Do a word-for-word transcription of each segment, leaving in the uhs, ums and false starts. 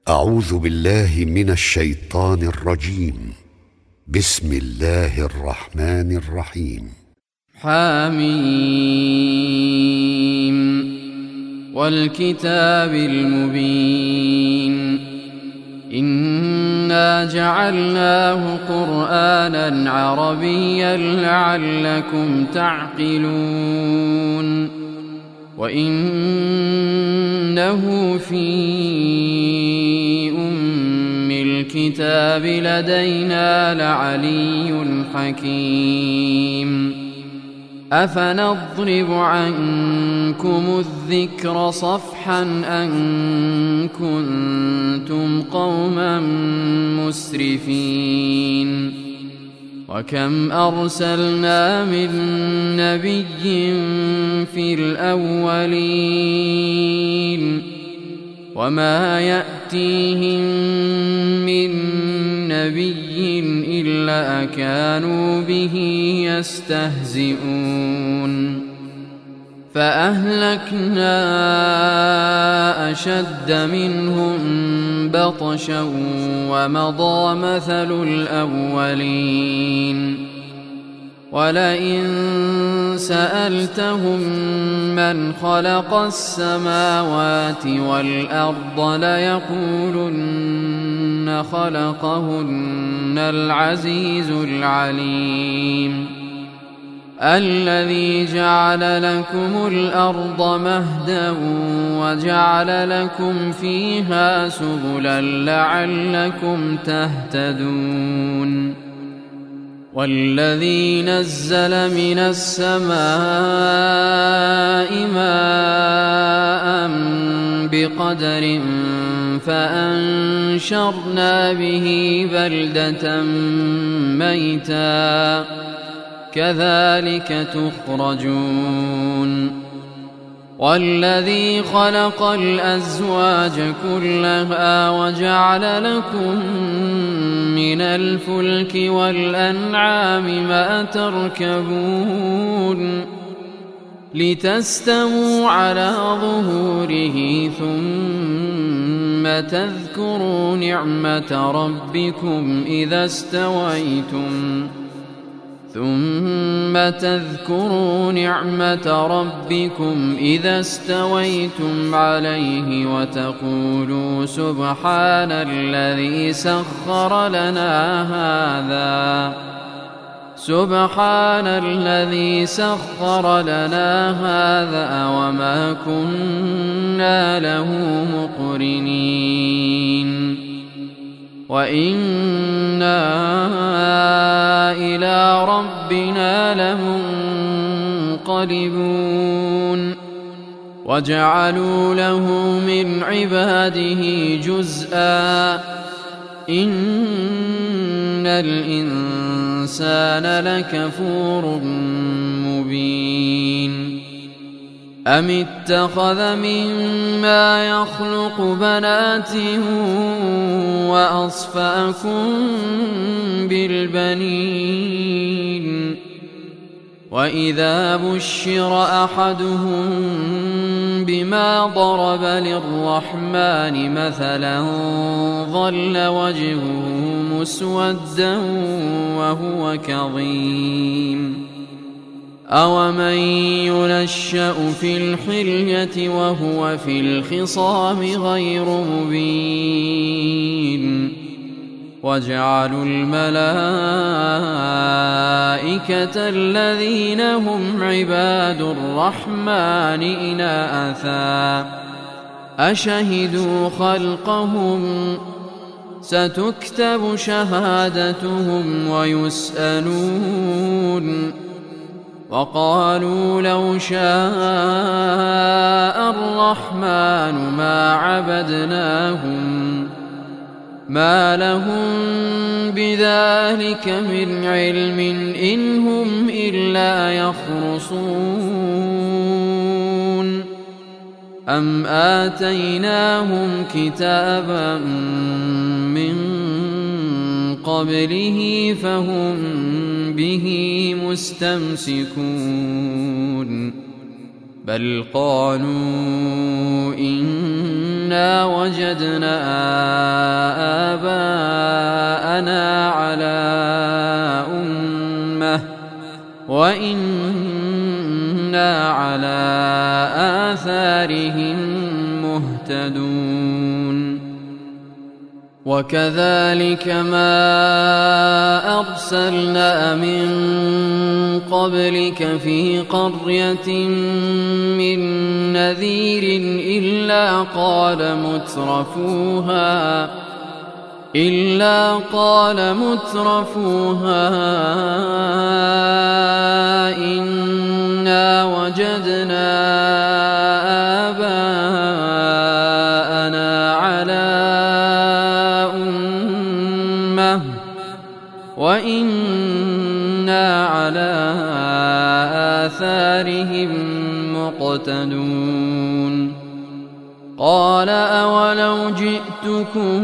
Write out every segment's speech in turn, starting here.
أعوذ بالله من الشيطان الرجيم. بسم الله الرحمن الرحيم. حميم والكتاب المبين إنا جعلناه قرآنا عربيا لعلكم تعقلون وإنه في أم الكتاب لدينا لعلي حكيم أفنضرب عنكم الذكر صفحا أن كنتم قوما مسرفين وكم أرسلنا من نبي في الأولين وما يأتيهم من نبي إلا كانوا به يستهزئون فأهلكنا أشد منهم بطشا ومضى مثل الأولين ولئن سألتهم من خلق السماوات والأرض ليقولن خلقهن العزيز العليم الذي جعل لكم الأرض مهدا وجعل لكم فيها سبلا لعلكم تهتدون والذي نزل من السماء ماء بقدر فأنشرنا به بلدة ميتا كذلك تخرجون والذي خلق الأزواج كلها وجعل لكم من الفلك والأنعام ما تركبون لتستووا على ظهوره ثم تذكروا نعمة ربكم إذا استويتم ثم تذكروا نعمة ربكم إذا استويتم عليه وتقولوا سبحان الذي سخر لنا هذا سبحان الذي سخر لنا هذا وما كنا له مقرنين وإنا إلى ربنا لمنقلبون وجعلوا له من عباده جزءا إن الإنسان لكفور مبين أم اتخذ مما يخلق بنات وأصفاكم بالبنين وإذا بشر أحدهم بما ضرب للرحمن مثلا ظل وجهه مسودا وهو كظيم أومن ينشأ في الحلية وهو في الخصام غير مبين وجعلوا الملائكة الذين هم عباد الرحمن إناثا أشهدوا خلقهم ستكتب شهادتهم ويسألون وقالوا لو شاء الرحمن ما عبدناهم ما لهم بذلك من علم إن هم إلا يخرصون أم آتيناهم كتابا من قبله فهم به مستمسكون بل قالوا إنا وجدنا آباءنا على أمة وإنا على آثارهم مهتدون وكذلك ما أرسلنا من قبلك في قرية من نذير إلا قال مترفوها إلا قال مترفوها إنا وجدنا آباءنا على أمة وإنا على آثارهم مقتدون قال أولو جئتكم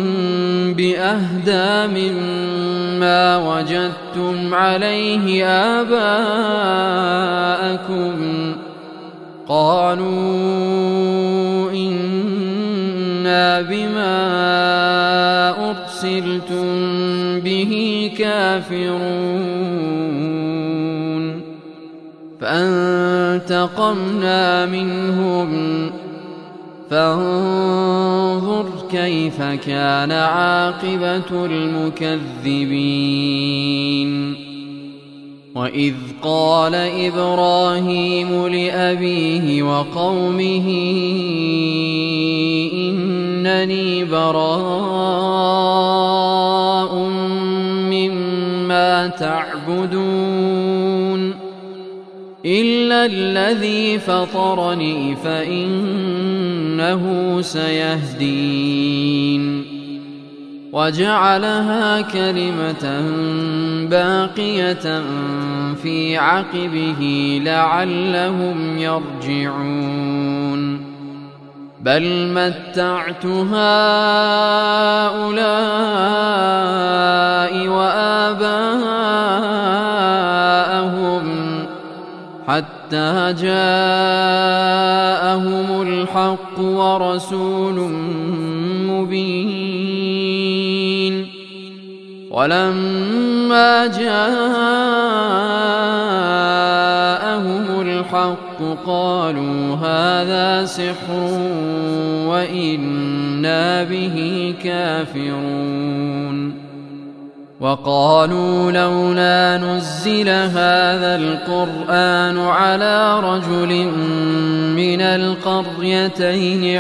بأهدى مما وجدتم عليه آباءكم قالوا إنا بما أرسلتم به كافرون فانتقمنا منهم فانظر كيف كان عاقبة المكذبين وإذ قال إبراهيم لأبيه وقومه إنني براء مما تعبدون إلا الذي فطرني فإنه سيهدين وجعلها كلمة باقية في عقبه لعلهم يرجعون بل متعت هؤلاء وآباءهم حتى جاءهم الحق ورسول مبين ولما جاءهم الحق قالوا هذا سحر وإنا به كافرون وقالوا لولا نزل هذا القرآن على رجل من القريتين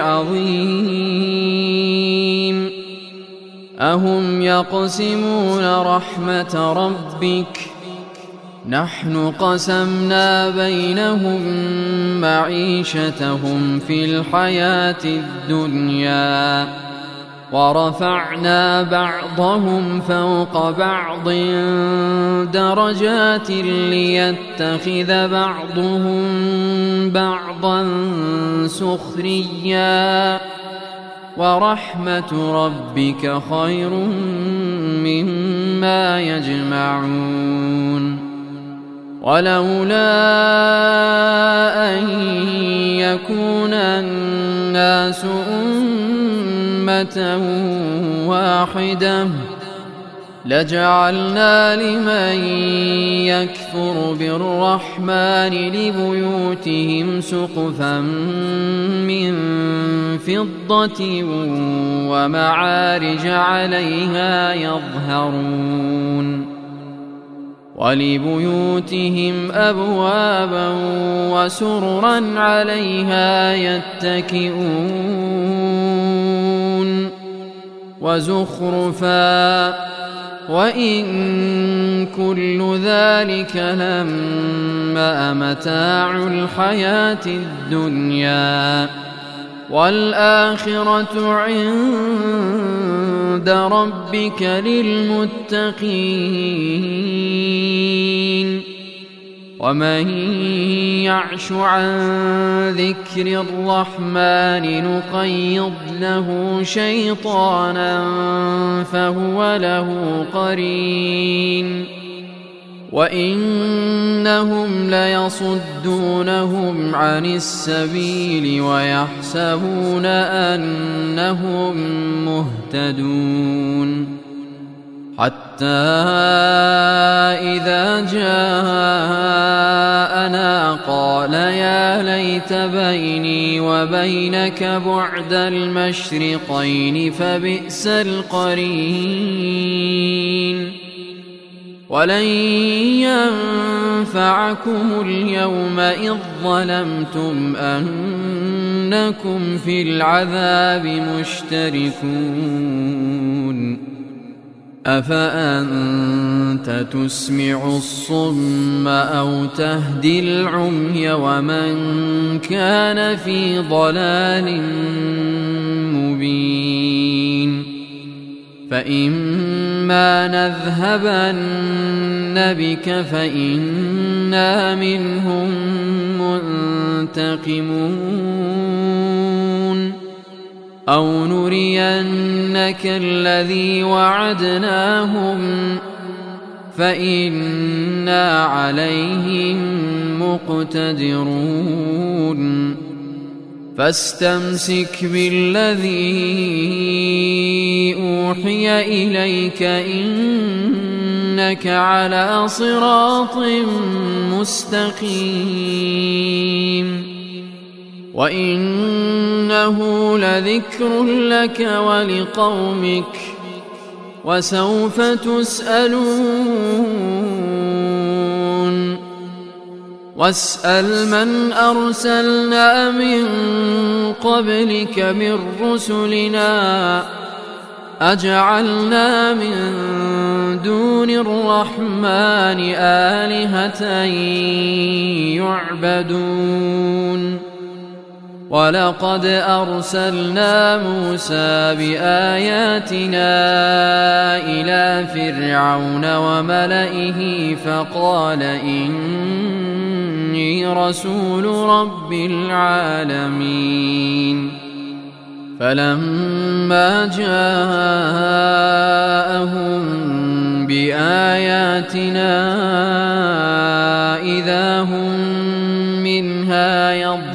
عظيم أهم يقسمون رحمة ربك نحن قسمنا بينهم معيشتهم في الحياة الدنيا ورفعنا بعضهم فوق بعض درجات ليتخذ بعضهم بعضا سخريا ورحمة ربك خير مما يجمعون ولولا أن يكون الناس أمة واحدة لجعلنا لمن يكفر بالرحمن لبيوتهم سقفا من فضة ومعارج عليها يظهرون ولبيوتهم أبوابا وسررا عليها يتكئون وزخرفا وإن كل ذلك لما متاع الحياة الدنيا والآخرة عند ربك للمتقين ومن يعش عن ذكر الرحمن نقيض له شيطانا فهو له قرين وإنهم ليصدونهم عن السبيل ويحسبون أنهم مهتدون حتى إذا جاءنا قال يا ليت بيني وبينك بعد المشرقين فبئس القرين ولن ينفعكم اليوم إذ ظلمتم أنكم في العذاب مشتركون أفأنت تسمع الصم أو تهدي العمي ومن كان في ضلال مبين فإما نذهبن بك فإنا منهم منتقمون أو نرينك الذي وعدناهم فإنا عليهم مقتدرون فاستمسك بالذي أوحي إليك إنك على صراط مستقيم وإنه لذكر لك ولقومك وسوف تسألون واسأل من أرسلنا من قبلك من رسلنا أجعلنا من دون الرحمن آلهة يعبدون ولقد أرسلنا موسى بآياتنا إلى فرعون وملئه فقال إني رسول رب العالمين فلما جاءهم بآياتنا إذا هم منها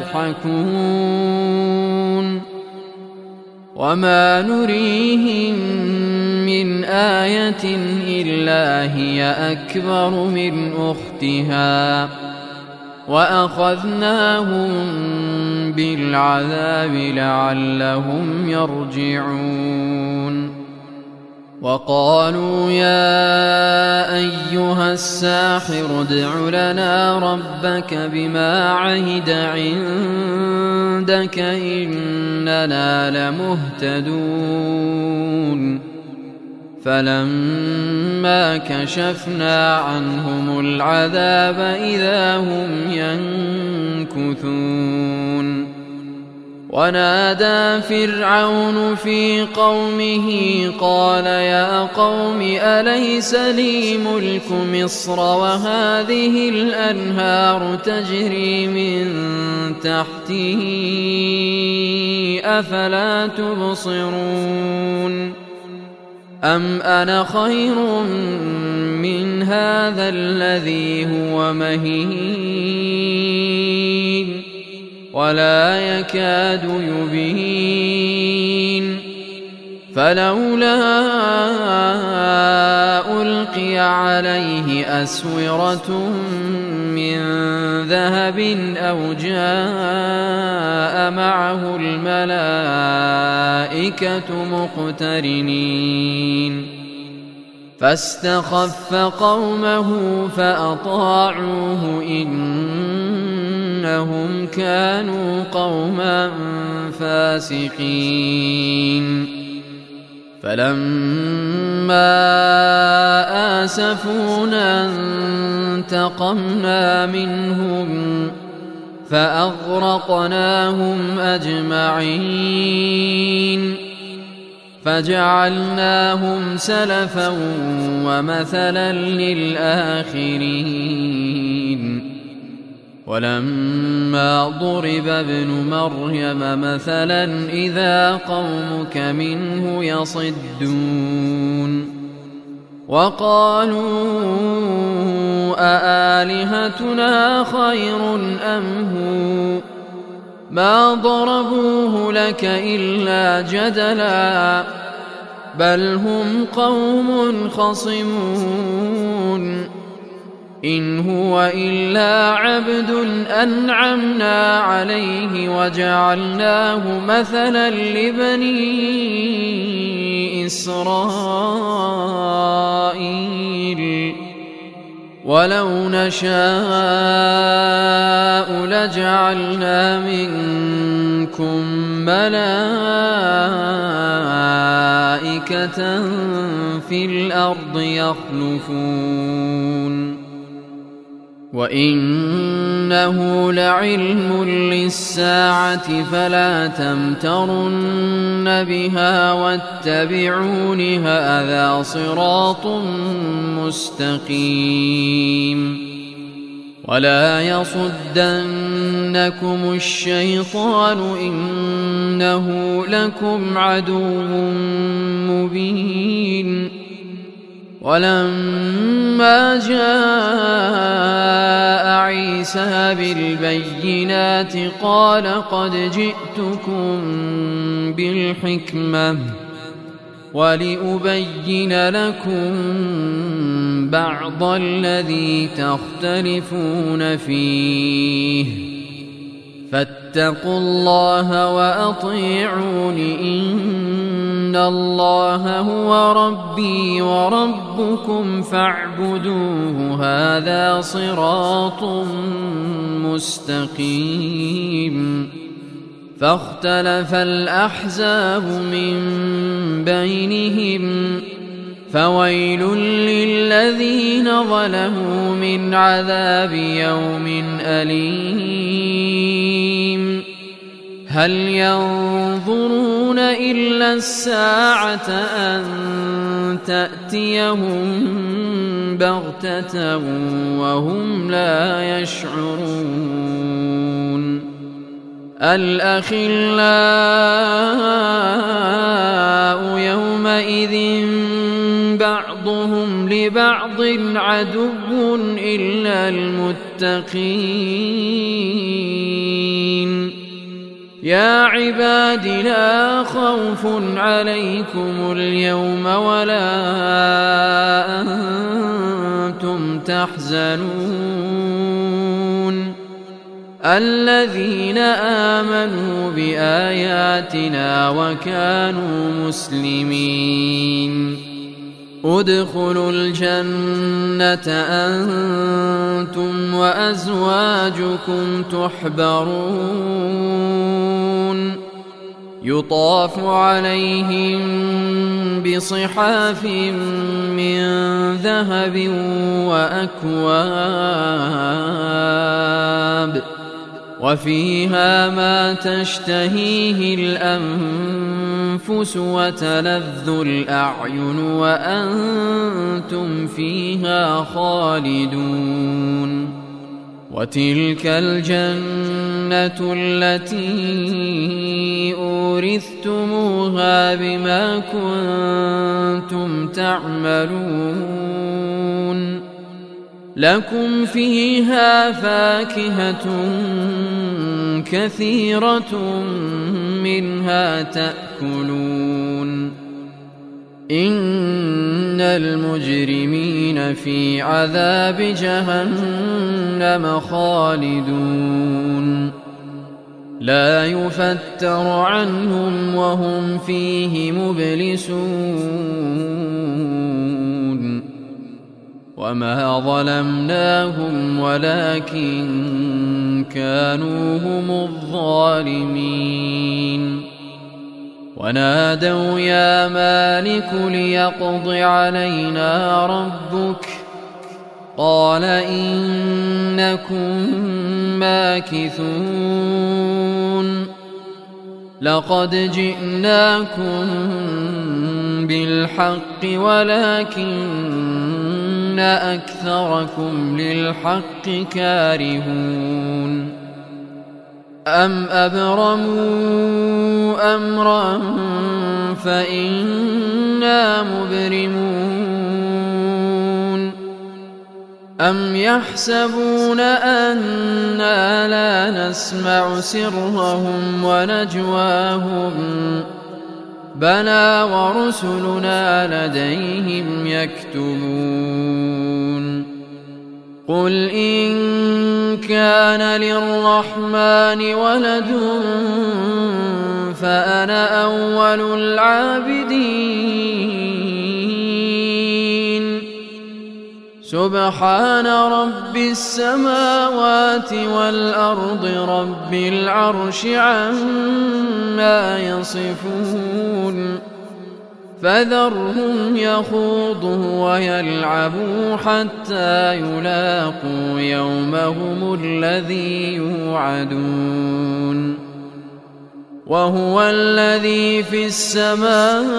يضحكون وما نريهم من آية إلا هي أكبر من أختها وأخذناهم بالعذاب لعلهم يرجعون وقالوا يا أيها الساحر ادع لنا ربك بما عهد عندك إننا لمهتدون فلما كشفنا عنهم العذاب إذا هم ينكثون ونادى فرعون في قومه قال يا قوم أليس لي ملك مصر وهذه الأنهار تجري من تحته أفلا تبصرون أم أنا خير من هذا الذي هو مهين ولا يكاد يبين فلولا ألقي عليه أسورة من ذهب أو جاء معه الملائكة مقترنين فاستخف قومه فأطاعوه إنهم كانوا قوما فاسقين فلما آسفونا انتقمنا منهم فأغرقناهم أجمعين فجعلناهم سلفا ومثلا للآخرين ولما ضرب ابن مريم مثلا إذا قومك منه يصدون وقالوا أآلهتنا خير أم هو ما ضربوه لك إلا جدلا بل هم قوم خصمون إن هو إلا عبد أنعمنا عليه وجعلناه مثلا لبني إسرائيل ولو نشاء لجعلنا منكم ملائكة في الأرض يخلفون وإنه لعلم للساعة فلا تمترن بها واتبعون هذا صراط مستقيم ولا يصدنكم الشيطان إنه لكم عدو مبين ولما جاء عيسى بالبينات قال قد جئتكم بالحكمة ولأبين لكم بعض الذي تختلفون فيه فاتقوا الله وأطيعون إن الله هو ربي وربكم فاعبدوه هذا صراط مستقيم فاختلف الأحزاب من بينهم فويل للذين ظلموا من عذاب يوم أليم هل ينظرون إلا الساعة أن تأتيهم بغتة وهم لا يشعرون الأخلاء يومئذ بعضهم لبعض عدو إلا المتقين يا عباد لا خوف عليكم اليوم ولا أنتم تحزنون الذين آمنوا بآياتنا وكانوا مسلمين ادخلوا الجنة أنتم وأزواجكم تحبرون يطاف عليهم بصحاف من ذهب وأكواب وفيها ما تشتهيه الأنفس وتلذ الأعين وأنتم فيها خالدون وتلك الجنة التي أورثتموها بما كنتم تعملون لكم فيها فاكهة كثيرة منها تأكلون إن المجرمين في عذاب جهنم خالدون لا يفتر عنهم وهم فيه مبلسون وما ظلمناهم ولكن كانوا هم الظالمين ونادوا يا مالك ليقض علينا ربك قال إنكم ماكثون لقد جئناكم بالحق ولكن أكثركم للحق كارهون أم أبرموا أمرا فإنا مبرمون أم يحسبون أنا لا نسمع سرهم ونجواهم بلى ورسلنا لديهم يكتبون قل إن كان للرحمن ولد فأنا أول العابدين سبحان رب السماوات والأرض رب العرش عما يصفون فذرهم يخوضوا ويلعبوا حتى يلاقوا يومهم الذي يوعدون وهو الذي في السماء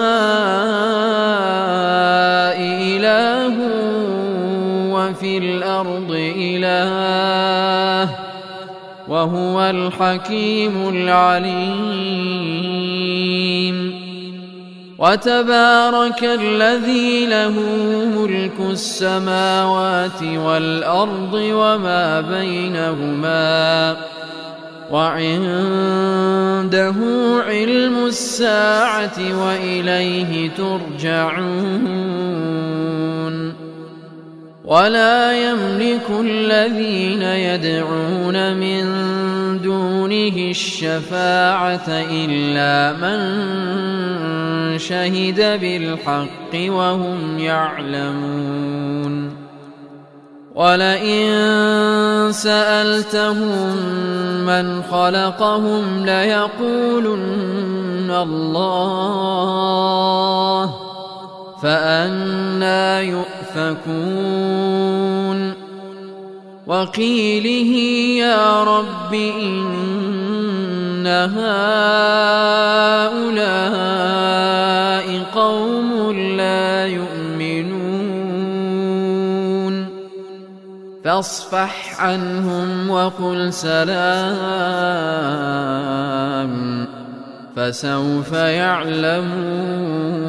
إله وفي الأرض إله وهو الحكيم العليم وتبارك الذي له ملك السماوات والأرض وما بينهما وعنده علم الساعة وإليه ترجعون ولا يملك الذين يدعون من دونه الشفاعة إلا من شهد بالحق وهم يعلمون ولئن سألتهم من خلقهم ليقولن الله فأنى يؤفكون وقيله يا رب إن هؤلاء قوم لا يؤمنون فاصفح عنهم وقل سلام فسوف يعلمون